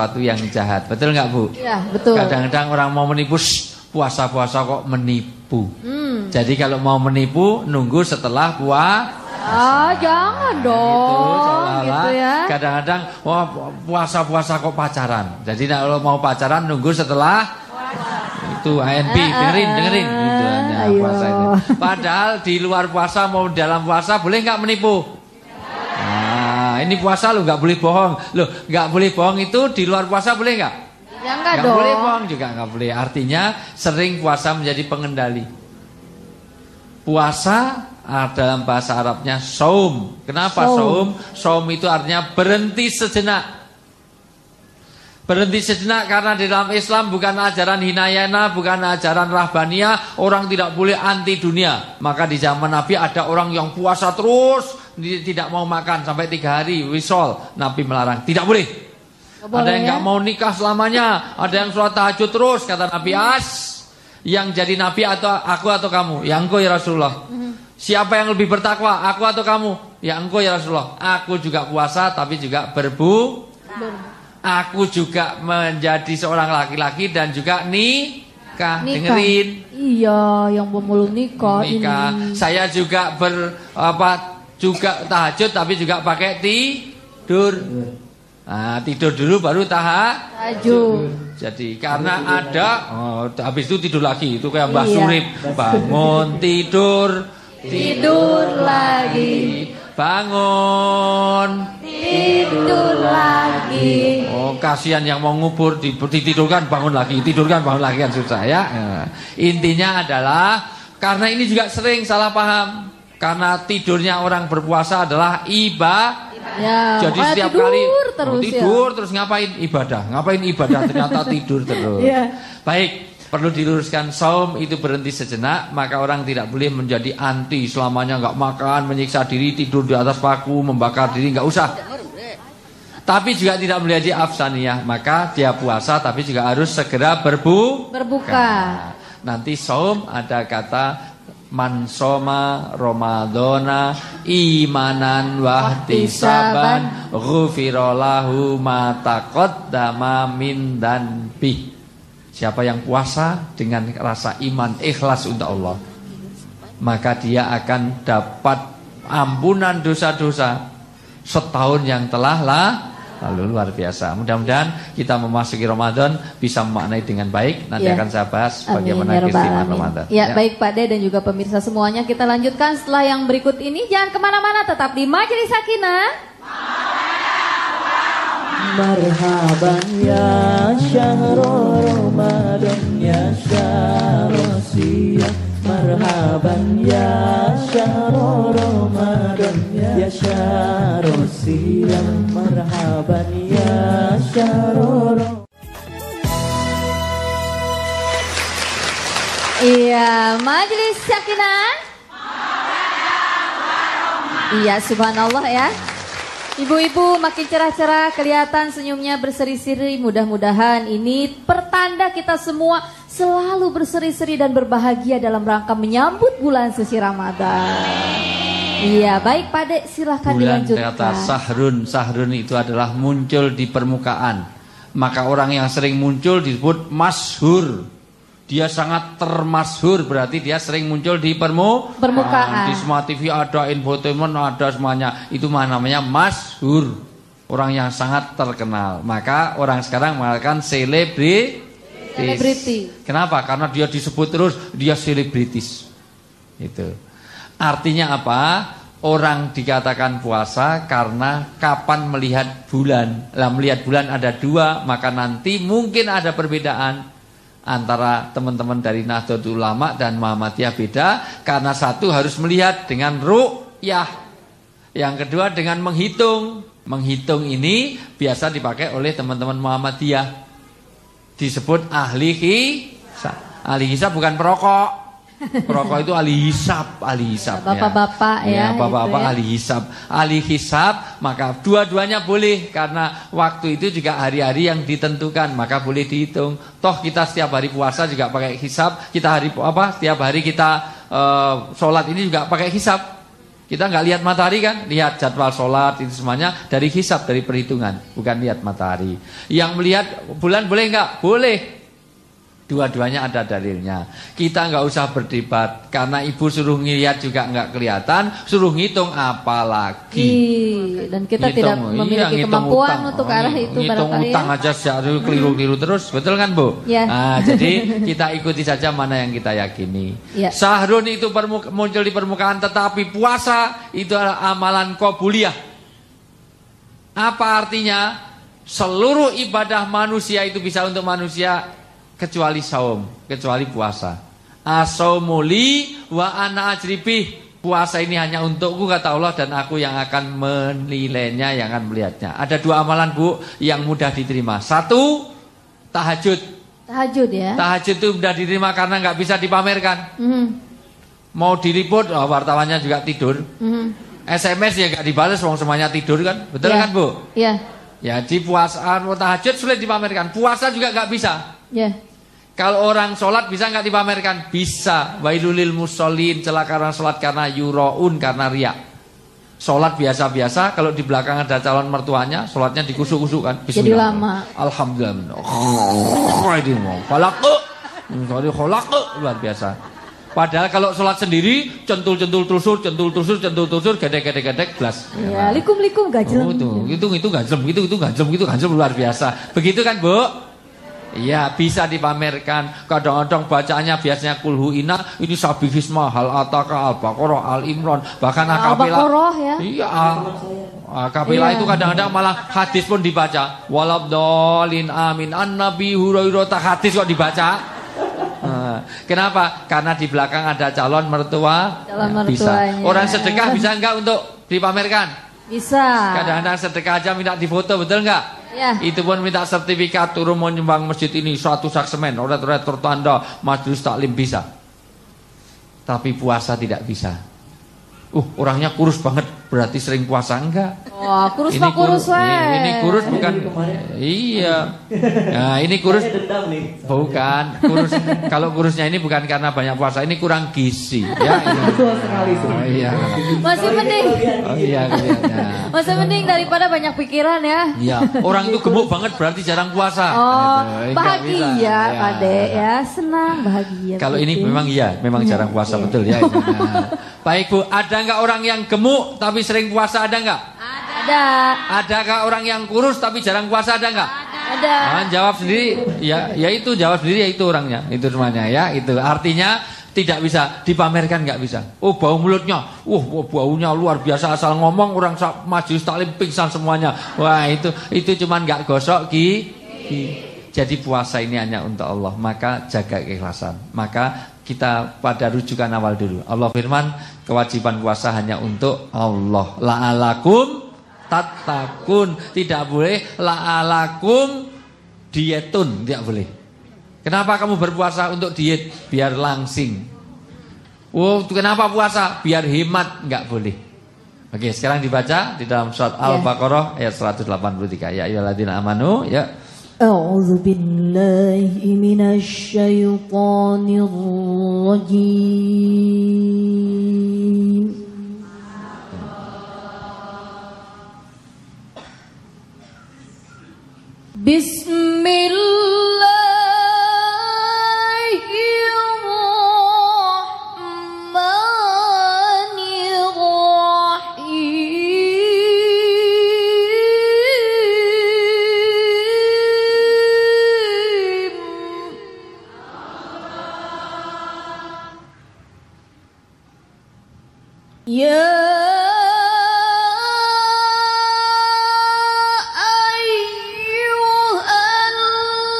sesuatu yang jahat. Betul nggak Bu? Iya, betul. Kadang-kadang orang mau menipu, puasa-puasa kok menipu. Jadi kalau mau menipu, nunggu setelah jangan dong. Gitu ya. Kadang-kadang puasa-puasa kok pacaran. Jadi kalau mau pacaran nunggu setelah itu ANP. Dengerin gitu hanya puasa itu. Padahal di luar puasa mau dalam puasa boleh nggak menipu? Nah, ini puasa lo nggak boleh bohong. Loh, nggak boleh bohong itu di luar puasa boleh nggak? Ya nggak dong. Nggak boleh bohong juga nggak boleh. Artinya sering puasa menjadi pengendali. Puasa dalam bahasa Arabnya saum. Kenapa saum? Saum itu artinya berhenti sejenak. Berhenti sejenak karena di dalam Islam bukan ajaran Hinayana, bukan ajaran Rahbaniyah. Orang tidak boleh anti dunia. Maka di zaman Nabi ada orang yang puasa terus, tidak mau makan sampai 3 hari wisol. Nabi melarang, tidak boleh. Ada yang nggak mau nikah selamanya, ada yang sholat tahajud terus. Kata Nabi, yang jadi Nabi atau aku atau kamu? Ya engkau ya Rasulullah. Siapa yang lebih bertakwa, aku atau kamu? Ya engkau ya Rasulullah. Aku juga puasa tapi juga aku juga menjadi seorang laki-laki dan juga nikah. Dengerin. Iya, yang pemulung nikah. Ini. Saya juga juga tahajud tapi juga pakai tidur. Nah, tidur dulu baru tahajud. Jadi karena ada habis itu tidur lagi. Itu kayak Mbah Surip, bangun tidur lagi. Bangun tidur lagi. Oh, kasihan yang mau ngubur ditidurkan bangun lagi, kan susah ya. Intinya adalah karena ini juga sering salah paham. Karena tidurnya orang berpuasa adalah ibadah. Jadi setiap kali tidur terus ngapain ibadah ternyata tidur terus. Baik. Perlu diluruskan, saum itu berhenti sejenak. Maka orang tidak boleh menjadi anti selamanya nggak makan, menyiksa diri, tidur di atas paku, membakar diri, nggak usah. Tapi juga tidak menjadi afsaniyah. Maka dia puasa tapi juga harus segera berbuka. Nanti saum ada kata man soma Ramadhana imanan wahtisaban ghufira lahu ma taqaddama min danbi. Siapa yang puasa dengan rasa iman ikhlas untuk Allah, maka dia akan dapat ampunan dosa-dosa setahun yang telah lalu. Luar biasa. Mudah-mudahan kita memasuki Ramadan bisa memaknai dengan baik. Nanti akan saya bahas bagaimana keistimewaan Ramadan. Baik Pak De dan juga pemirsa semuanya, kita lanjutkan setelah yang berikut ini. Jangan kemana-mana, tetap di Majelis Sakinah. Marhaban ya syahrul Ramadan ya syahrul siyam. Marhaban ya syahrul Ramadan ya syahrul siyam. Marhaban ya syahrul. Iya, Majelis Sakinah. Iya, subhanallah ya. Ibu-ibu makin cerah-cerah, kelihatan senyumnya berseri-seri. Mudah-mudahan ini pertanda kita semua selalu berseri-seri dan berbahagia dalam rangka menyambut bulan suci Ramadan. Iya, baik Pak Dek, silahkan dilanjutkan. Kata sahrun itu adalah muncul di permukaan. Maka orang yang sering muncul disebut masyhur. Dia sangat termasyhur, berarti dia sering muncul di permukaan. Di semua TV ada, infotainment ada, semuanya. Itu namanya masyhur. Orang yang sangat terkenal. Maka orang sekarang mengatakan selebriti. Kenapa? Karena dia disebut terus, dia selebritis. Itu. Artinya apa? Orang dikatakan puasa karena kapan melihat bulan. Lah melihat bulan ada 2, maka nanti mungkin ada perbedaan antara teman-teman dari Nahdlatul Ulama dan Muhammadiyah beda, karena satu harus melihat dengan ru'yah, yang kedua dengan menghitung. Menghitung ini biasa dipakai oleh teman-teman Muhammadiyah, disebut ahli hisab. Ahli hisab bukan perokok. Perokok itu ahli hisab, bapak-bapak ya, bapak-bapak ahli hisab. Ahli hisab, maka dua-duanya boleh karena waktu itu juga hari-hari yang ditentukan, maka boleh dihitung. Toh kita setiap hari puasa juga pakai hisab, kita setiap hari kita sholat ini juga pakai hisab. Kita nggak lihat matahari kan, lihat jadwal sholat itu semuanya dari hisab, dari perhitungan, bukan lihat matahari. Yang melihat bulan boleh nggak? Boleh. Dua-duanya ada dalilnya. Kita nggak usah berdebat karena ibu suruh ngeliat juga nggak kelihatan, suruh ngitung apalagi. Dan kita tidak memiliki kemampuan utang. untuk arah itu. Ngitung utang aja keliru-keliru terus, betul kan Bu? Ya. Nah, jadi kita ikuti saja mana yang kita yakini. Ya. Sahrun itu muncul di permukaan, tetapi puasa itu adalah amalan qabliyah. Apa artinya? Seluruh ibadah manusia itu bisa untuk manusia kecuali saum, kecuali puasa. Asaumuli wa ana ajribih. Puasa ini hanya untukku kata Allah dan aku yang akan menilainya, yang akan melihatnya. Ada dua amalan Bu yang mudah diterima. Satu, tahajud. Tahajud ya. Tahajud itu mudah diterima karena nggak bisa dipamerkan. Mau diliput, wartawannya juga tidur. SMS ya nggak dibalas, wong semuanya tidur kan, betul Ya. kan Bu? Ya. Ya di puasaan, tahajud sulit dipamerkan. Puasa juga nggak bisa. Ya. Kalau orang sholat bisa nggak dipamerkan? Bisa. Wailulil musholin, celaka orang sholat karena yuraun, karena riak. Sholat biasa-biasa, kalau di belakang ada calon mertuanya, sholatnya dikusuk-kusuk kan. Jadi lama. Alhamdulillah. Ini mau kolak, luar biasa. Padahal kalau sholat sendiri, centul-centul tusur, gedek-gedek, gelas. Ya, likum-likum gajlem. Oh, itu gajlem luar biasa. Begitu kan Bu? Iya, bisa dipamerkan. Kadang-kadang bacaannya biasanya kulhu ina, ini sabihis mahal ataka al-baqarah al-imran, bahkan akapila. Al-Baqarah ya. Iya. Akapila itu kadang-kadang malah hadis pun dibaca. Walabdolin amin an-nabi Hurairah, hadis kok dibaca. Kenapa? Karena di belakang ada calon mertua. Bisa. Orang sedekah bisa enggak untuk dipamerkan? Bisa. Kadang-kadang sedekah aja minta difoto, betul enggak? Ya. Itu pun minta sertifikat turun menyumbang masjid ini suatu saksemen, oret-oret tertanda majelis taklim bisa. Tapi puasa tidak bisa. Orangnya kurus banget, berarti sering puasa enggak? Wah, kurus pak kurus Ini kurus bukan. Iya. Nah, ini kurus bukan. Kurus. Kalau kurusnya ini bukan karena banyak puasa, ini kurang gizi, ya. Betul sekali. Oh, iya. Masih mending. Oh iya, iya. Masih mending daripada banyak pikiran ya. Iya, orang itu gemuk banget berarti jarang puasa. Oh, Enggak bahagia bisa. Pak De ya, senang bahagia. Kalau ini memang jarang puasa betul ya. Baik Bu, ada nggak orang yang gemuk tapi sering puasa, ada nggak? Ada. Adakah orang yang kurus tapi jarang puasa, ada nggak? Ada. Jawab sendiri, ya itu jawab sendiri, ya itu orangnya, itu semuanya ya, itu artinya tidak bisa dipamerkan, nggak bisa. Oh bau mulutnya, baunya luar biasa, asal ngomong orang majelis taklim pingsan semuanya. Wah itu cuman nggak gosok Jadi puasa ini hanya untuk Allah, maka jaga keikhlasan. Maka kita pada rujukan awal dulu. Allah firman, kewajiban puasa hanya untuk Allah. La'alakum tattaqun. Tidak boleh la'alakum dietun, tidak boleh. Kenapa kamu berpuasa? Untuk diet, biar langsing. Kenapa puasa? Biar hemat, enggak boleh. Oke, sekarang dibaca di dalam surat Al-Baqarah ayat 183. Ya ayyuhalladzina amanu, ya. أعوذ بالله من الشيطان الرجيم بسم الله الرحمن الرحيم يا أيها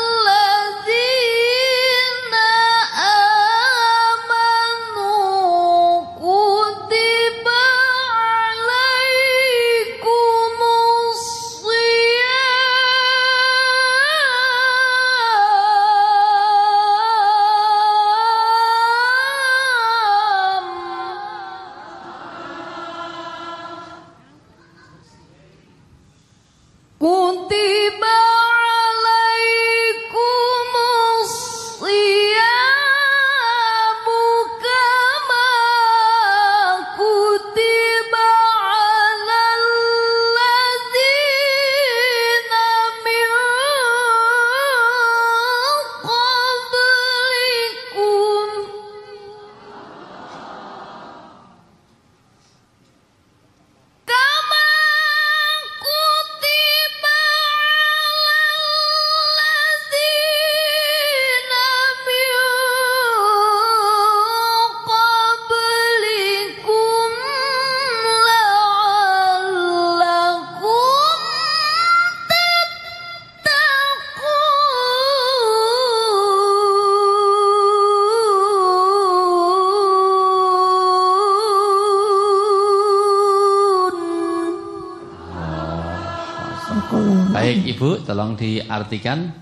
Sadaqallah. Baik Ibu, tolong diartikan.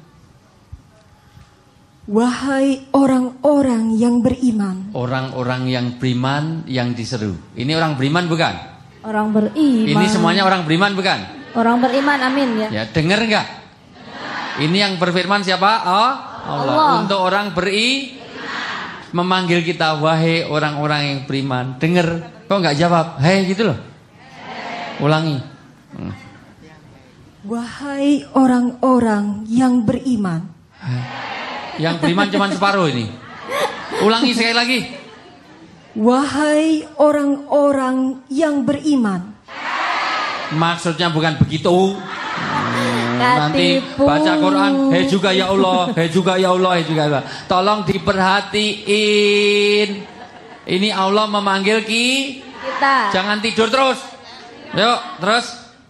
Wahai orang-orang yang beriman. Orang-orang yang beriman yang diseru. Ini orang beriman bukan? Orang beriman. Ini semuanya orang beriman bukan? Orang beriman, amin ya. Ya, dengar enggak? Ini yang berfirman siapa? Oh, Allah. Untuk orang memanggil kita, wahai orang-orang yang beriman. Dengar, kok enggak jawab? Hei gitu loh. Ulangi. Wahai orang-orang yang beriman. Yang beriman cuma separuh ini. Ulangi sekali lagi. Wahai orang-orang yang beriman. Maksudnya bukan begitu. Nanti baca Quran, hei juga ya Allah, hei juga ya Allah, hei juga ya Allah. Tolong diperhatiin. Ini Allah memanggil kita. Jangan tidur terus. Yuk, terus.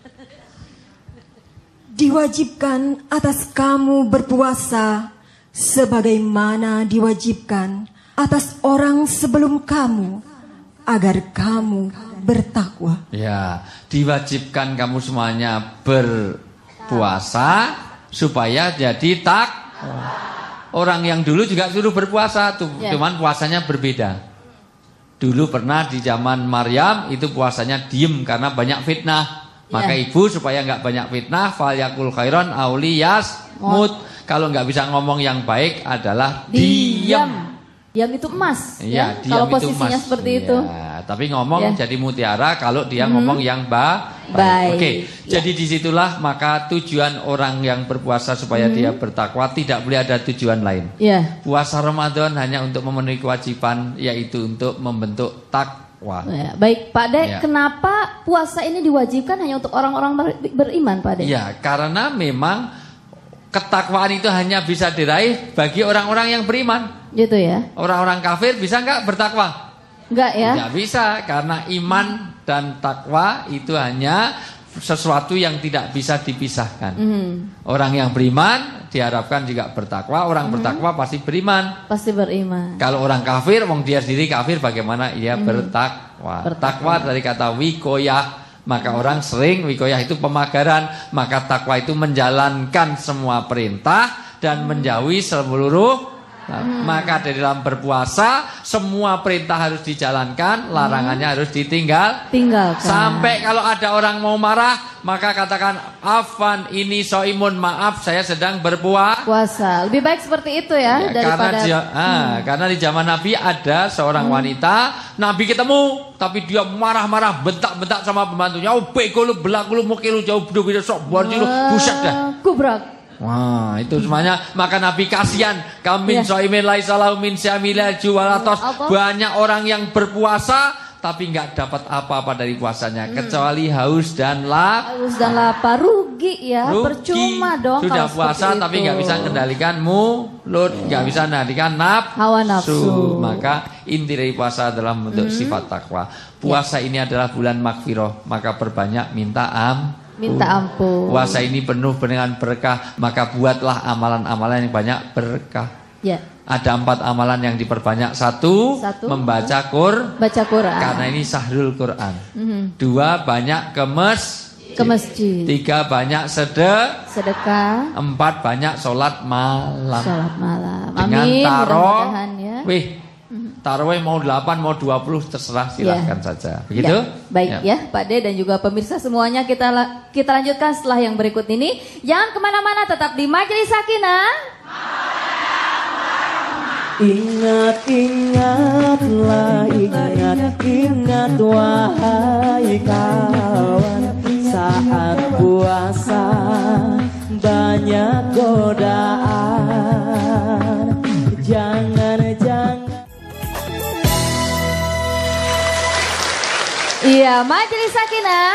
Diwajibkan atas kamu berpuasa sebagaimana diwajibkan atas orang sebelum kamu agar kamu bertakwa. Ya, diwajibkan kamu semuanya berpuasa supaya jadi takwa. Orang yang dulu juga suruh berpuasa tuh, cuman puasanya berbeda. Dulu pernah di zaman Maryam itu puasanya diem karena banyak fitnah. Maka ibu supaya nggak banyak fitnah, falyakul khairon auliyas mut. Kalau nggak bisa ngomong yang baik adalah diam. Diam itu emas. Iya, ya? Kalau posisinya emas. Seperti itu. Tapi ngomong jadi mutiara kalau dia ngomong yang baik. Oke, jadi disitulah maka tujuan orang yang berpuasa supaya dia bertakwa, tidak boleh ada tujuan lain. Puasa Ramadan hanya untuk memenuhi kewajiban, yaitu untuk membentuk takwa. Ya, baik Pak De, kenapa puasa ini diwajibkan hanya untuk orang-orang beriman Pak De? Ya, karena memang ketakwaan itu hanya bisa diraih bagi orang-orang yang beriman. Gitu ya. Orang-orang kafir bisa nggak bertakwa? Enggak ya. Nggak bisa, karena iman dan takwa itu hanya sesuatu yang tidak bisa dipisahkan. Orang yang beriman diharapkan juga bertakwa. Orang bertakwa pasti beriman. Pasti beriman. Kalau orang kafir, wong dia sendiri kafir, bagaimana ia bertakwa? Takwa dari kata wikoyah. Maka orang sering, wikoyah itu pemagaran. Maka takwa itu menjalankan semua perintah dan menjauhi seluruh. Maka dari dalam berpuasa semua perintah harus dijalankan, larangannya harus tinggalkan. Sampai kalau ada orang mau marah, maka katakan afan ini soimun, maaf saya sedang berpuasa. Lebih baik seperti itu ya, daripada karena di zaman Nabi ada seorang wanita, Nabi ketemu tapi dia marah-marah, bentak-bentak sama pembantunya. Oh bego lu, belak lu, muki lu jauh beda sok buat lu, buset dah. Kubrak. Wah, itu semuanya. Maka Nabi kasihan. Kamin soimin laisalahu min syamila juwalatos. Banyak orang yang berpuasa tapi nggak dapat apa-apa dari puasanya kecuali haus dan lapar. Rugi ya. Percuma dong. Sudah puasa tapi nggak bisa kendalikan mulut, nggak bisa kendalikan hawa nafsu. Maka inti dari puasa adalah bentuk sifat takwa. Puasa ini adalah bulan makfirah, maka perbanyak minta ampun. Puasa ini penuh dengan berkah, maka buatlah amalan-amalan yang banyak berkah. Ada 4 amalan yang diperbanyak. Satu membaca Quran. Karena ini sahrul Quran. 2 banyak ke masjid. 3 banyak sedekah. 4 banyak sholat malam. Dengan tarawih mau 8 mau 20 terserah, silahkan saja. Begitu? Baik ya Pak De dan juga pemirsa semuanya, kita lanjutkan setelah yang berikut ini. Jangan kemana-mana, tetap di Majelis Sakinah. Ingat-ingatlah, ingat wahai kawan, saat puasa banyak godaan. Jangan Iya, Majelis Sakinah.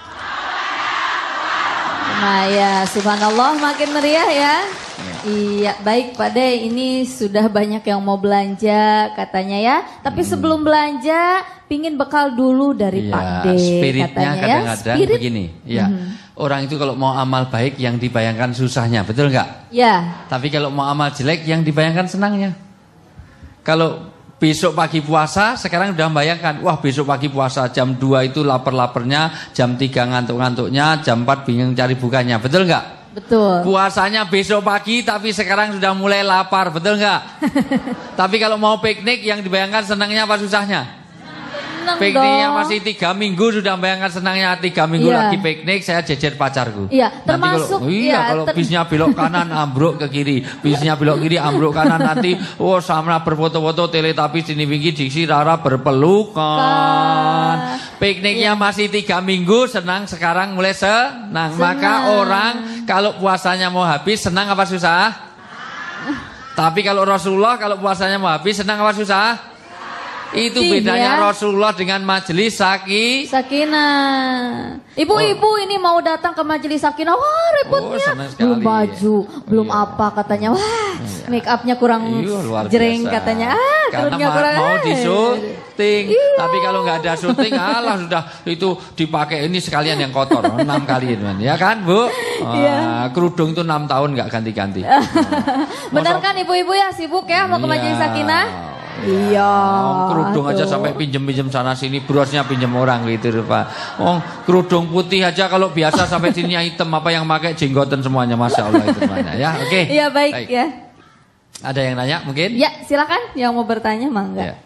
Ya, subhanallah makin meriah ya. Iya, baik Pak De, ini sudah banyak yang mau belanja katanya ya. Tapi sebelum belanja, pingin bekal dulu dari Pak De. Spiritnya kadang-kadang begini. Ya, orang itu kalau mau amal baik yang dibayangkan susahnya, betul nggak? Ya. Tapi kalau mau amal jelek yang dibayangkan senangnya. Kalau besok pagi puasa, sekarang udah bayangkan, wah besok pagi puasa, jam 2 itu lapar-laparnya, jam 3 ngantuk-ngantuknya, jam 4 bingung cari bukanya, betul nggak? Betul. Puasanya besok pagi, tapi sekarang sudah mulai lapar, betul nggak? Tapi kalau mau piknik, yang dibayangkan senangnya apa susahnya? Pikniknya masih 3 minggu sudah bayangkan senangnya 3 minggu lagi piknik, saya jejer pacarku. Iya, termasuk kalau bisnya belok kanan ambruk ke kiri, bisnya belok kiri ambruk kanan, nanti sama berfoto-foto Teletubbies ini pinggir diksi Rara berpelukan. Pikniknya masih 3 minggu senang, sekarang mulai senang. Maka orang kalau puasanya mau habis senang apa susah? Tapi kalau Rasulullah kalau puasanya mau habis senang apa susah? Itu bedanya Rasulullah dengan majelis Sakinah. Ibu-ibu ini mau datang ke majelis Sakinah, wah repotnya. Belum baju, belum apa katanya. Wah, make upnya kurang jreng katanya. Karena mau disyuting. Tapi kalau nggak ada syuting, alah sudah itu dipakai ini sekalian yang kotor 6 kali ya kan, Bu? Kerudung itu 6 tahun nggak ganti-ganti. Benar kan ibu-ibu ya sibuk ya mau ke majelis Sakinah? Iya. Kerudung aja sampai pinjem-pinjem sana sini, brosnya pinjem orang gitu Pak. Kerudung putih aja kalau biasa sampai sininya hitam, apa yang pakai jenggotan semuanya, Masya Allah itu semuanya ya. Oke. Iya baik ya. Ada yang nanya mungkin? Ya silakan yang mau bertanya mangga.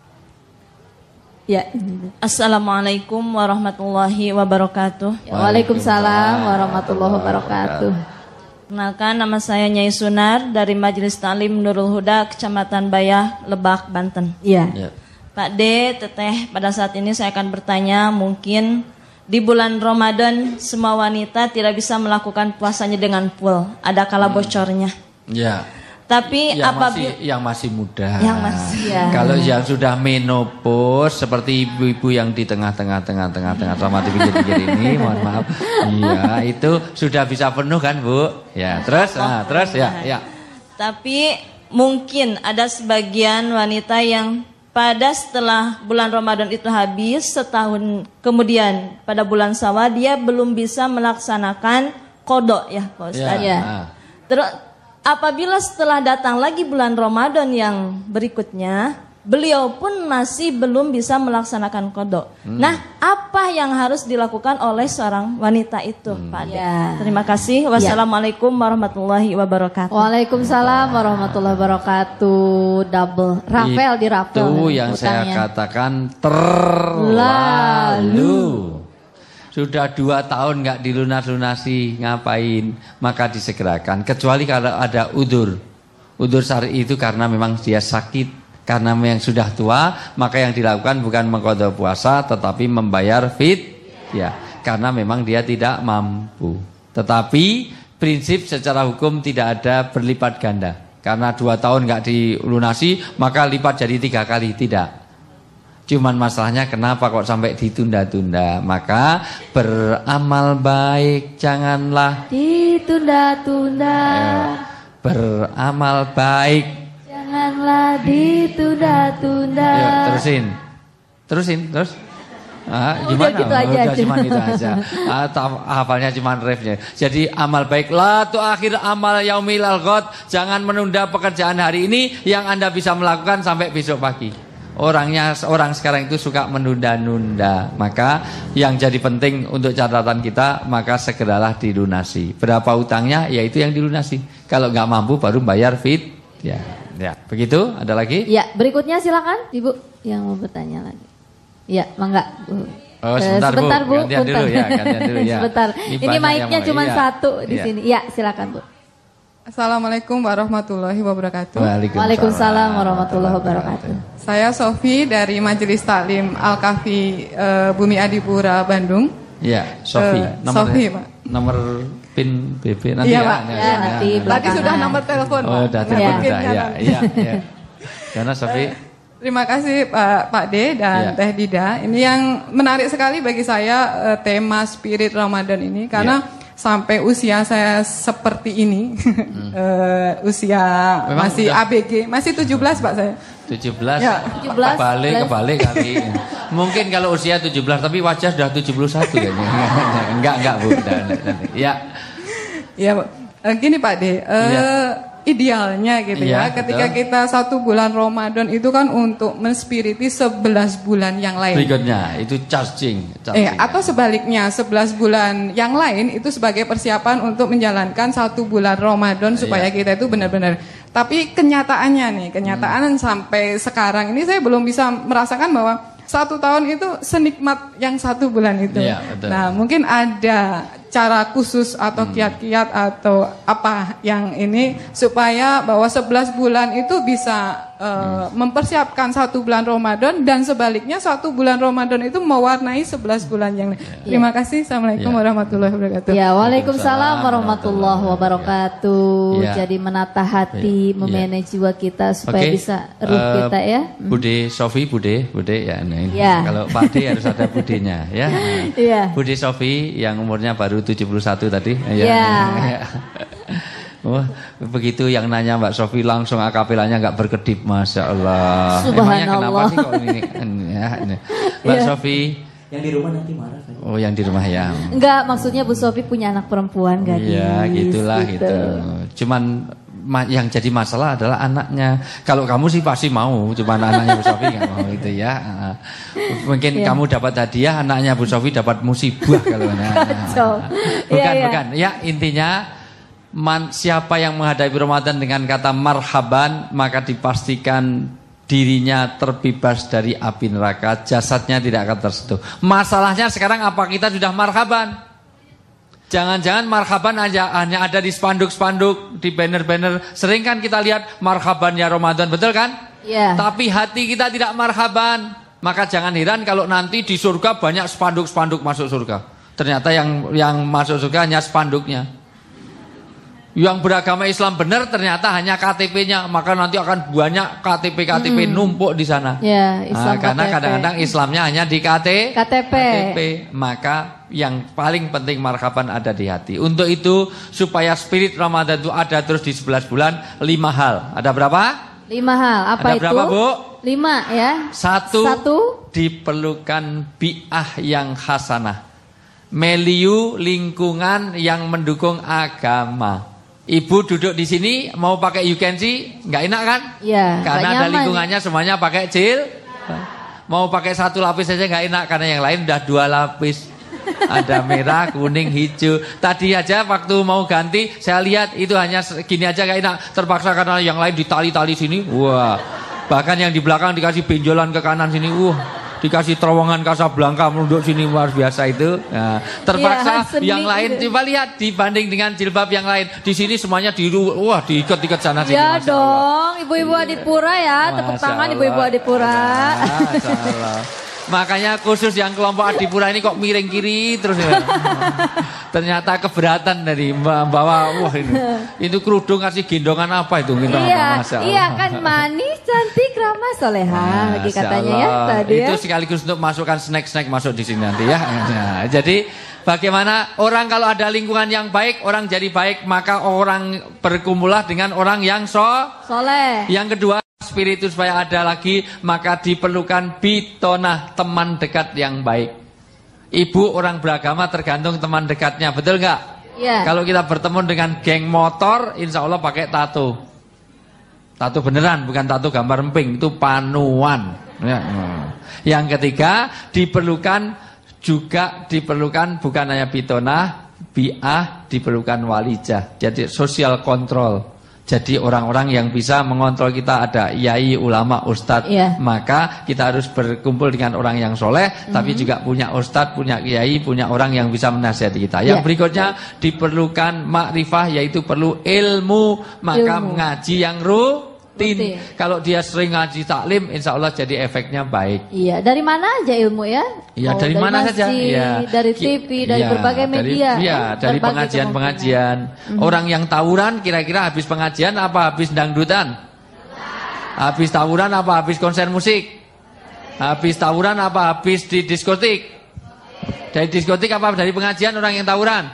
Ya. Assalamualaikum warahmatullahi wabarakatuh. Waalaikumsalam warahmatullahi wabarakatuh. Kenalkan, nama saya Nyai Sunar dari Majelis Ta'lim Nurul Huda, Kecamatan Bayah, Lebak, Banten. Iya. Pak D, Teteh, pada saat ini saya akan bertanya, mungkin di bulan Ramadan semua wanita tidak bisa melakukan puasanya dengan full, ada kala bocornya. Iya. Tapi yang masih muda. Yang masih. Kalau yang sudah menopause seperti ibu-ibu yang di tengah-tengah sama di pinggir-pinggir ini, mohon maaf. Iya, itu sudah bisa penuh kan, Bu? Ya, terus ya. Tapi mungkin ada sebagian wanita yang pada setelah bulan Ramadan itu habis, setahun kemudian pada bulan Syawal dia belum bisa melaksanakan qada ya, Pak Ustaz. Terus apabila setelah datang lagi bulan Ramadan yang berikutnya, beliau pun masih belum bisa melaksanakan qada. Nah, apa yang harus dilakukan oleh seorang wanita itu, Pak D? Terima kasih. Wassalamualaikum warahmatullahi wabarakatuh. Waalaikumsalam warahmatullahi wabarakatuh. Double Rafael di Rafael. Itu yang saya katakan terlalu. Sudah 2 tahun nggak dilunas-lunasi, ngapain? Maka disegerakan. Kecuali kalau ada udur syar'i itu karena memang dia sakit, karena memang sudah tua, maka yang dilakukan bukan mengqadha puasa, tetapi membayar fidyah, karena memang dia tidak mampu. Tetapi prinsip secara hukum tidak ada berlipat ganda. Karena 2 tahun nggak dilunasi, maka lipat jadi 3 kali, tidak. Cuman masalahnya kenapa kok sampai ditunda-tunda? Maka beramal baik janganlah ditunda-tunda. Beramal baik janganlah ditunda-tunda. Terus. Gimana? Gitu aja. Cuma itu aja. Hafalnya cuma refnya. Jadi amal baik la tuakhir amal yaumil ghad. Jangan menunda pekerjaan hari ini yang Anda bisa melakukan sampai besok pagi. Orang sekarang itu suka menunda-nunda. Maka yang jadi penting untuk catatan kita, maka segeralah dilunasi. Berapa utangnya, yaitu yang dilunasi. Kalau nggak mampu baru bayar fidyah. Ya, begitu. Ada lagi? Ya, berikutnya silakan Ibu yang mau bertanya lagi. Ya, mangga Bu. Sebentar Bu. Gantian dulu ya. Sebentar. Ini mic-nya cuma satu di sini. Ya, silakan Bu. Assalamualaikum warahmatullahi wabarakatuh. Waalaikumsalam warahmatullahi wabarakatuh. Saya Sofi dari Majelis Taklim Al-Kahfi Bumi Adipura Bandung. Iya, Sofi. Sofi, Pak. Nomor PIN BP nanti ya, Pak. Nanti tadi sudah nomor telepon, Pak. Udah telepon udah. Iya. Karena Sofi. Terima kasih Pak D dan Teh Dida. Ini yang menarik sekali bagi saya tema spirit Ramadan ini karena sampai usia saya seperti ini, usia memang masih udah. ABG, masih 17 Pak saya. 17? Ya. 17 kebalik kali. Mungkin kalau usia 17 tapi wajah sudah 71 kayaknya. Enggak Bu. Ya. Ya, gini Pak D. idealnya gitu Iya, ya. Ketika betul. kita 1 bulan Ramadan itu kan untuk menspiriti 11 bulan yang lain. Berikutnya itu charging. Atau sebaliknya 11 bulan yang lain itu sebagai persiapan untuk menjalankan 1 bulan Ramadan supaya kita itu benar-benar. Tapi kenyataannya kenyataan sampai sekarang ini saya belum bisa merasakan bahwa 1 tahun itu senikmat yang 1 bulan itu. Iya, betul. Nah, mungkin ada cara khusus atau kiat-kiat atau apa yang ini supaya bahwa 11 bulan itu bisa mempersiapkan 1 bulan Ramadan dan sebaliknya 1 bulan Ramadan itu mewarnai 11 bulan yang lain. Terima kasih. Assalamualaikum warahmatullahi wabarakatuh. Ya, waalaikumsalam warahmatullahi wabarakatuh. Ya. Jadi menata hati, memanage jiwa kita supaya Oke. bisa ruh kita ya. Bude Sofi, Bude ya. Nah, ini. Ya. Kalau Pak D harus ada budenya ya. Iya. Bude Sofi yang umurnya baru 71 tadi. Ya. Oh, begitu yang nanya Mbak Sofi langsung akapelanya nggak berkedip, Masya Allah. Emangnya kenapa Subhanallah. sih kok ini? Ya, ini. Mbak Ya. Sofi. Yang di rumah nanti marah kan? Oh, yang di rumah ya. Enggak, maksudnya Bu Sofi punya anak perempuan gadis. Iya, gitulah gitu. Cuman yang jadi masalah adalah anaknya. Kalau kamu sih pasti mau, cuman anaknya Bu Sofi nggak mau itu ya. Mungkin kamu dapat hadiah, anaknya Bu Sofi dapat musibah kalau Kacau. Bukan, Iya. bukan. Ya, intinya siapa yang menghadapi Ramadan dengan kata marhaban, maka dipastikan dirinya terbebas dari api neraka, jasadnya tidak akan tersentuh. Masalahnya sekarang apa kita sudah marhaban? Jangan-jangan marhaban aja hanya ada di spanduk-spanduk, di banner-banner. Sering kan kita lihat marhaban ya Ramadan, betul kan? Iya. Tapi hati kita tidak marhaban. Maka jangan heran kalau nanti di surga banyak spanduk-spanduk masuk surga. Ternyata yang masuk surga hanya spanduknya. Yang beragama Islam benar ternyata hanya KTP-nya, maka nanti akan banyak KTP numpuk di sana. Ya, Islam Karena KTP. kadang-kadang Islamnya hanya di KTP. KTP. Maka yang paling penting marhaban ada di hati. Untuk itu supaya spirit Ramadan itu ada terus di 11 bulan, 5 hal. Ada berapa? 5 hal. Apa Ada itu? berapa, Bu? 5 ya. Satu. Satu. Diperlukan bi'ah yang hasanah. Milieu lingkungan yang mendukung agama. Ibu duduk di sini mau pakai you can see, nggak enak kan? Iya, Karena nggak ada nyaman. lingkungannya semuanya pakai Mau pakai 1 lapis saja nggak enak karena yang lain udah 2 lapis. Ada merah, kuning, hijau. Tadi aja waktu mau ganti saya lihat itu hanya segini aja nggak enak. Terpaksa karena yang lain ditali-tali sini. Wah. Bahkan yang di belakang dikasih benjolan ke kanan sini. Dikasih terowongan Casablanca menunduk sini, luar biasa itu. Nah, terpaksa Iya, yang seni lain itu. coba lihat dibanding dengan jilbab yang lain. Di sini semuanya diikat-ikat sana sini. Ya Masya Allah. dong, ibu-ibu Adipura ya, tepuk Masya tangan Allah. ibu-ibu Adipura. Masya Allah. Makanya khusus yang kelompok Adipura ini kok miring kiri terus ya. Ternyata keberatan dari bawa itu kerudung kasih gendongan apa itu gendongan Iya, Masya Allah. iya kan manis, cantik, ramah, soleha lagi Masya katanya ya Allah. tadi ya. Itu sekaligus untuk masukkan snack-snack masuk di sini nanti ya. Nah, jadi bagaimana orang kalau ada lingkungan yang baik, orang jadi baik, maka orang berkumpullah dengan orang yang Soleh. Yang kedua, spiritus supaya ada lagi, maka diperlukan bitonah, teman dekat yang baik. Ibu orang beragama tergantung teman dekatnya, betul nggak? Iya. Kalau kita bertemu dengan geng motor, insya Allah pakai tato. Tato beneran, bukan tato gambar emping, itu panuan. Ya. Yang ketiga, diperlukan bukan hanya bitonah, bi'ah, diperlukan walijah. Jadi social control. Jadi orang-orang yang bisa mengontrol kita ada yai, ulama, ustadz. Iya. Maka kita harus berkumpul dengan orang yang soleh, tapi juga punya ustadz, punya kiai, punya orang yang bisa menasihati kita. Yang Iya. berikutnya diperlukan makrifah, yaitu perlu ilmu. Maka Ilmu. ngaji yang rutin. Rutin. Kalau dia sering ngaji taklim, insya Allah jadi efeknya baik. Iya, dari mana aja ilmu ya? Ya dari mana masjid, saja, ya. dari TV, dari Ya, berbagai media. Dari berbagai pengajian-pengajian. Orang yang tawuran kira-kira habis pengajian apa habis dangdutan? Habis tawuran apa habis konser musik? Habis tawuran apa habis di diskotik? Dari diskotik apa dari pengajian orang yang tawuran?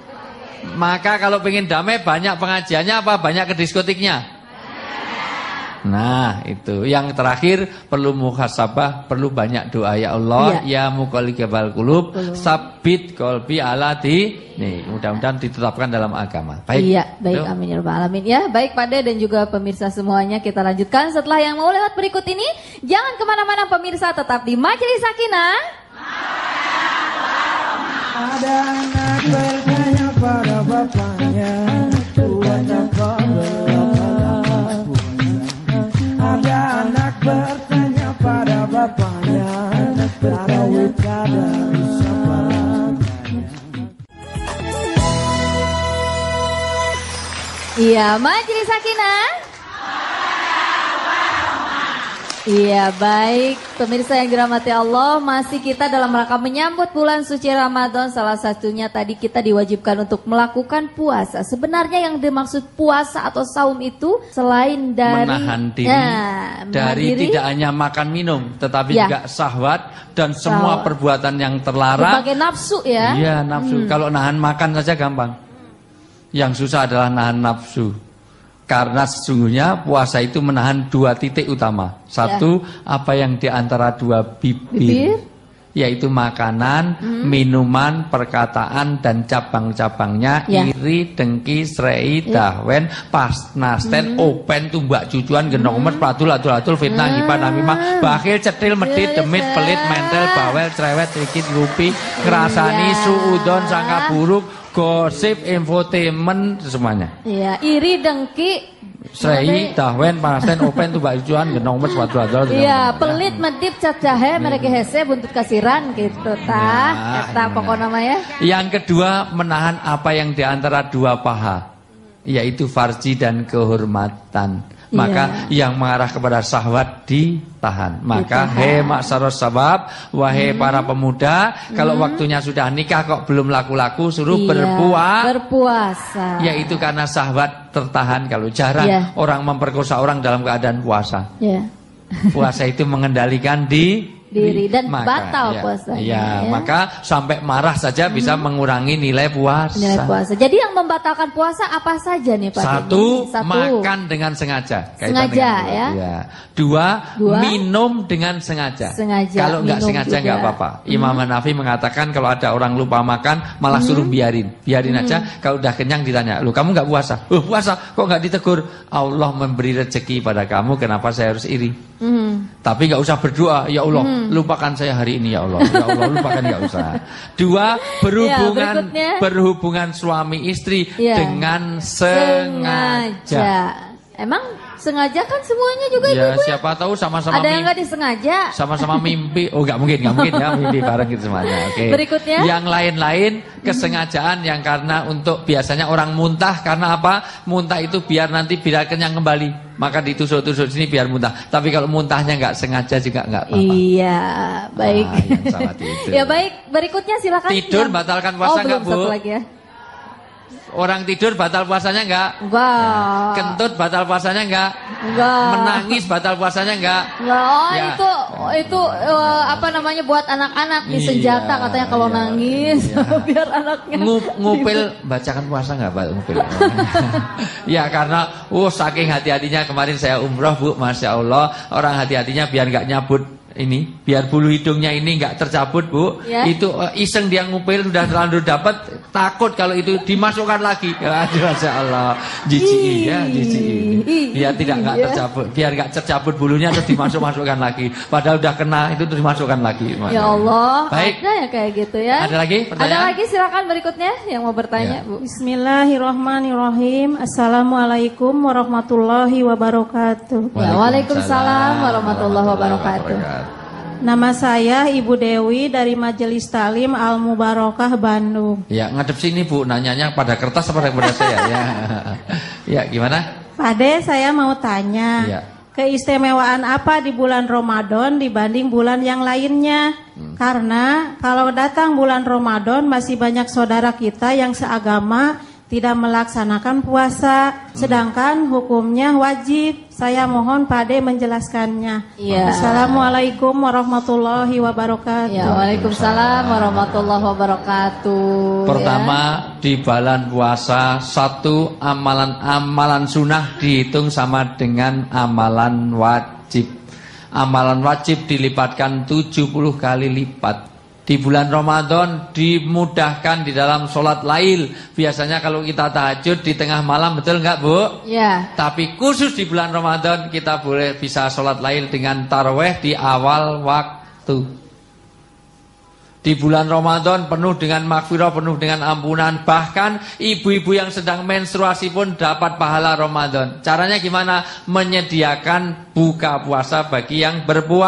Maka kalau pengen damai banyak pengajiannya apa banyak ke diskotiknya? Nah, itu. Yang terakhir perlu muhasabah, perlu banyak doa ya Allah, ya muqallibal qulub, sabit qalbi ala nih, mudah-mudahan ditetapkan dalam agama. Baik. Iya, baik, amin ya rabbal alamin. Ya, baik Pak De dan juga pemirsa semuanya, kita lanjutkan setelah yang mau lewat berikut ini. Jangan kemana-mana pemirsa, tetap di Majelis Sakinah. Ada anak bertanya pada bapaknya, tuanya ada anak bertanya pada bapaknya, tarawih kada bisa Iya, Majelis Sakinah. Iya, baik pemirsa yang dirahmati Allah, masih kita dalam rangka menyambut bulan suci Ramadan. Salah satunya tadi kita diwajibkan untuk melakukan puasa. Sebenarnya yang dimaksud puasa atau saum itu selain dari menahan diri dari tidak hanya makan minum, tetapi juga syahwat dan semua perbuatan yang terlarang. Berbagai nafsu ya. Iya, nafsu. Kalau nahan makan saja gampang. Yang susah adalah nahan nafsu. Karena sesungguhnya puasa itu menahan 2 titik utama. Satu, apa yang di antara 2 bibir, yaitu makanan, minuman, perkataan dan cabang-cabangnya, iri, dengki, srei, dahwen, pas, nasten, open, tumbak, cucuan, genomet, pradul, atul, fitnah, hibah, namimah, bakhil, cetil, medit, demit, pelit, mentel, bawel, cerewet, rikit, rupi, ngerasani, suudon, sangka buruk, gosip, infotainment, semuanya. Iya, iri, dengki, srei, dahwen, panasten, open, tumbak, cucuan, genomet, pradul, iya, pelit, medip, cat jahe, mereka hese, buntut kasiran, gitu, eta pokok namanya. Yang kedua, menahan apa yang di antara 2 paha, yaitu farji dan kehormatan. Maka yang mengarah kepada syahwat ditahan. Maka he maksaros sabab, wahai para pemuda, kalau waktunya sudah nikah kok belum laku-laku, suruh berpuasa. Yaitu karena syahwat tertahan. Kalau jarang orang memperkosa orang dalam keadaan puasa. Puasa itu mengendalikan diri dan batal puasa. Iya, maka sampai marah saja bisa mengurangi nilai puasa. Jadi yang membatalkan puasa apa saja nih Pak? Satu, makan dengan sengaja. Ya. Dua, minum dengan sengaja. Kalau nggak sengaja nggak apa-apa. Imam Hanafi mengatakan kalau ada orang lupa makan malah suruh biarin aja. Kalau udah kenyang ditanya, "Loh, kamu nggak puasa?" "Oh, puasa." "Kok nggak ditegur?" "Allah memberi rezeki pada kamu, kenapa saya harus iri?" Tapi nggak usah berdoa, "Ya Allah, lupakan saya hari ini ya Allah." Ya Allah, lupakan, nggak usah. Dua, berhubungan suami istri dengan sengaja. Emang sengaja kan semuanya juga ibu-ibu ya? Siapa tahu sama-sama ada yang nggak disengaja. Sama-sama mimpi. Oh, nggak mungkin ya mimpi bareng gitu semuanya. Oke. Berikutnya. Yang lain-lain kesengajaan yang karena untuk biasanya orang muntah karena apa? Muntah itu biar nanti kenyang kembali. Maka ditusuk-tusuk sini biar muntah. Tapi kalau muntahnya nggak sengaja juga nggak apa-apa. Iya, baik. Ya baik, berikutnya silakan. Tidur batalkan puasa nggak, Bu? Satu lagi ya. Orang tidur batal puasanya enggak? Enggak. Kentut batal puasanya enggak? Enggak. Menangis batal puasanya enggak? Enggak. Itu apa namanya buat anak-anak di senjata katanya kalau nangis biar anaknya. Ngupil bacakan puasa enggak, Pak? Ngupil. Ya karena saking hati-hatinya kemarin saya umroh, Bu, Masya Allah, orang hati-hatinya biar enggak nyabut ini, biar bulu hidungnya ini enggak tercabut, Bu. Itu iseng dia ngupil sudah terlanjur dapat, takut kalau itu dimasukkan lagi. Aduh, Masya Allah, jijik ya, jijik. Biar enggak tercabut, biar enggak tercabut bulunya terus dimasukkan lagi. Padahal udah kena itu terus dimasukkan lagi. Ya Allah, baik. Ada ya kayak gitu ya. Ada lagi pertanyaan? Ada lagi, silakan berikutnya yang mau bertanya, Bu. Bismillahirrahmanirrahim. Assalamualaikum warahmatullahi wabarakatuh. Waalaikumsalam warahmatullahi wabarakatuh. Nama saya Ibu Dewi dari Majelis Talim Al Mubarakah Bandung. Ya, ngadep sini Bu, nanyanya pada kertas apa pada saya ya. Ya, gimana? Pak De, saya mau tanya. Keistimewaan apa di bulan Ramadan dibanding bulan yang lainnya? Karena kalau datang bulan Ramadan masih banyak saudara kita yang seagama tidak melaksanakan puasa, sedangkan hukumnya wajib. Saya mohon Pak Ade menjelaskannya. Iya. Assalamualaikum warahmatullahi wabarakatuh. Ya, waalaikumsalam warahmatullahi wabarakatuh. Pertama, di bulan puasa satu amalan sunnah dihitung sama dengan amalan wajib. Amalan wajib dilipatkan 70 kali lipat. Di bulan Ramadan dimudahkan di dalam sholat lail. Biasanya kalau kita tahajud di tengah malam, betul nggak Bu? Ya. Tapi khusus di bulan Ramadan kita boleh bisa sholat lail dengan taraweh di awal waktu. Di bulan Ramadan penuh dengan maghfirah, penuh dengan ampunan. Bahkan ibu-ibu yang sedang menstruasi pun dapat pahala Ramadan. Caranya gimana? Menyediakan buka puasa bagi yang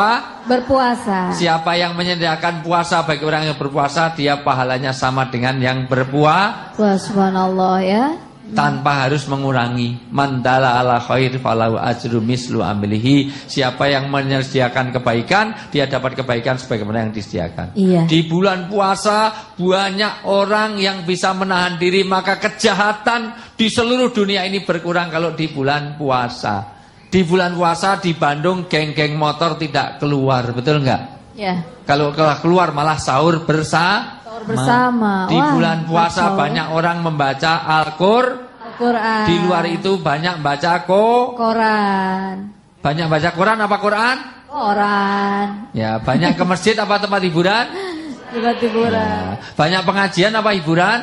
berpuasa. Siapa yang menyediakan puasa bagi orang yang berpuasa, dia pahalanya sama dengan yang berpuasa. Wah, subhanallah ya. Tanpa harus mengurangi. Mandala ala khair falahu ajru mislu amilihi. Siapa yang menyediakan kebaikan, dia dapat kebaikan sebagaimana yang disediakan. Iya. Di bulan puasa banyak orang yang bisa menahan diri, maka kejahatan di seluruh dunia ini berkurang kalau di bulan puasa. Di bulan puasa di Bandung geng-geng motor tidak keluar, betul nggak? Ya. Kalau keluar malah sahur bersama. Di bulan puasa banyak orang membaca Al-Quran. Di luar itu banyak baca Quran. Banyak baca Quran apa Quran? Quran. Ya, banyak ke masjid apa tempat hiburan? Tempat hiburan. Ya, banyak pengajian apa hiburan?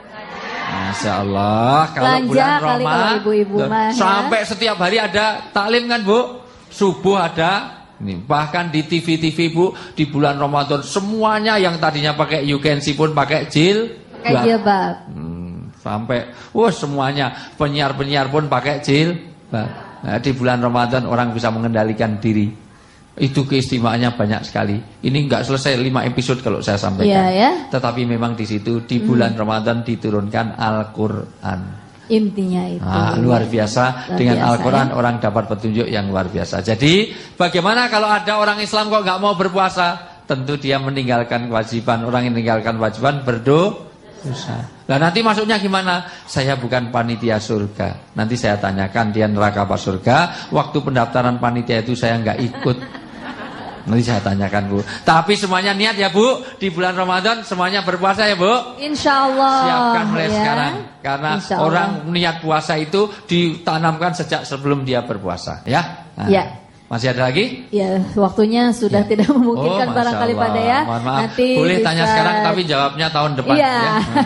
Masya Allah. Kalau Belanja bulan kali kalau Ramadan ibu-ibu mah, sampai setiap hari ada taklim kan Bu? Subuh ada. Ini, bahkan di TV-TV Bu, di bulan Ramadan semuanya yang tadinya pakai UKNC pun pakai jilbab. Sampai semuanya penyiar-penyiar pun pakai jilbab. Nah, di bulan Ramadan orang bisa mengendalikan diri. Itu keistimewaannya banyak sekali. Ini enggak selesai 5 episode kalau saya sampaikan. Ya. Tetapi memang di situ di bulan Ramadan diturunkan Al-Qur'an. Intinya itu luar biasa. Dengan Al-Quran orang dapat petunjuk yang luar biasa. Jadi bagaimana kalau ada orang Islam kok nggak mau berpuasa? Tentu dia meninggalkan kewajiban. Orang yang meninggalkan kewajiban berdosa. Nah nanti masuknya gimana? Saya bukan panitia surga. Nanti saya tanyakan dia neraka apa surga. Waktu pendaftaran panitia itu saya nggak ikut. Nanti saya tanyakan Bu. Tapi semuanya niat ya Bu. Di bulan Ramadan semuanya berpuasa ya Bu. Insya Allah. Siapkan mulai sekarang. Karena orang niat puasa itu ditanamkan sejak sebelum dia berpuasa. Ya. Nah, ya. Masih ada lagi? Ya, waktunya sudah tidak memungkinkan barangkali Pada ya. Mohon maaf. Nanti boleh bisa... tanya sekarang tapi jawabnya tahun depan ya.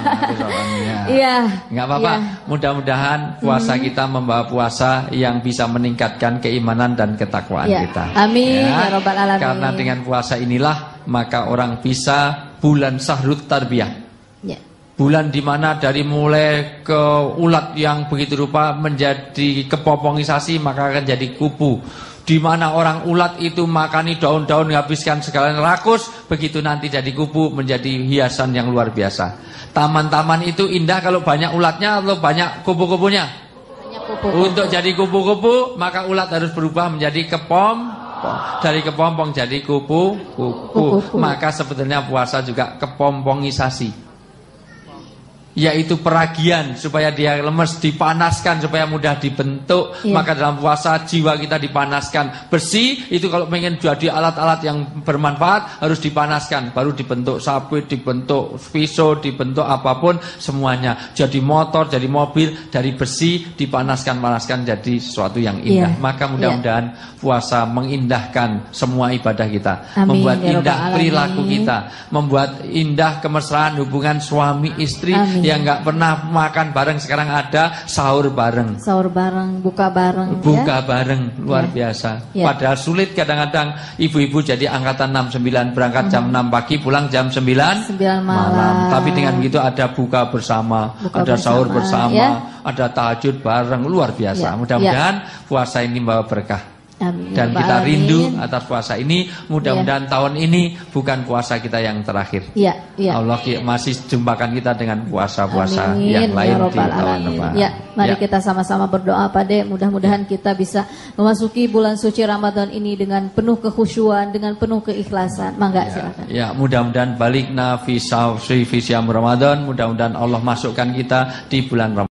Iya. Enggak apa-apa. Mudah-mudahan puasa kita membawa puasa yang bisa meningkatkan keimanan dan ketakwaan kita. Amin ya Rabbal Alamin. Karena dengan puasa inilah maka orang bisa bulan Syahrut Tarbiyah. Ya. Bulan dimana dari mulai ke ulat yang begitu rupa menjadi kepopongisasi maka akan jadi kupu. Di mana orang ulat itu makani daun-daun menghabiskan segala rakus, begitu nanti jadi kupu menjadi hiasan yang luar biasa. Taman-taman itu indah kalau banyak ulatnya atau banyak kupu-kupunya. Untuk jadi kupu-kupu maka ulat harus berubah menjadi kepompong. Dari kepompong jadi kupu-kupu. Maka sebetulnya puasa juga kepompongisasi. Yaitu peragian supaya dia lemes, dipanaskan supaya mudah dibentuk. Maka dalam puasa jiwa kita dipanaskan. Besi itu kalau pengen jadi alat-alat yang bermanfaat harus dipanaskan. Baru dibentuk sapi, dibentuk pisau, dibentuk apapun semuanya. Jadi motor, jadi mobil dari besi dipanaskan jadi sesuatu yang indah. Maka mudah-mudahan puasa mengindahkan semua ibadah kita. Amin, membuat indah perilaku kita, membuat indah kemesraan hubungan suami istri. Amin. Yang nggak pernah makan bareng sekarang ada sahur bareng. Sahur bareng, buka bareng. Buka bareng, luar biasa. Padahal sulit kadang-kadang ibu-ibu jadi angkatan 69 berangkat jam 6 pagi pulang jam 9 malam. Tapi dengan begitu ada buka bersama, ada sahur bersama, ada tahajud bareng, luar biasa. Mudah-mudahan puasa ini membawa berkah. Amin. Dan kita rindu atas puasa ini. Mudah-mudahan tahun ini bukan puasa kita yang terakhir. Allah masih jumpakan kita dengan puasa-puasa yang lain di tahun depan. Mari kita sama-sama berdoa Pada. Mudah-mudahan kita bisa memasuki bulan suci Ramadan ini dengan penuh kekhusyuan, dengan penuh keikhlasan. Mangga silakan. Mudah-mudahan balikna fi syahri Ramadan. Mudah-mudahan Allah masukkan kita di bulan Ramadan.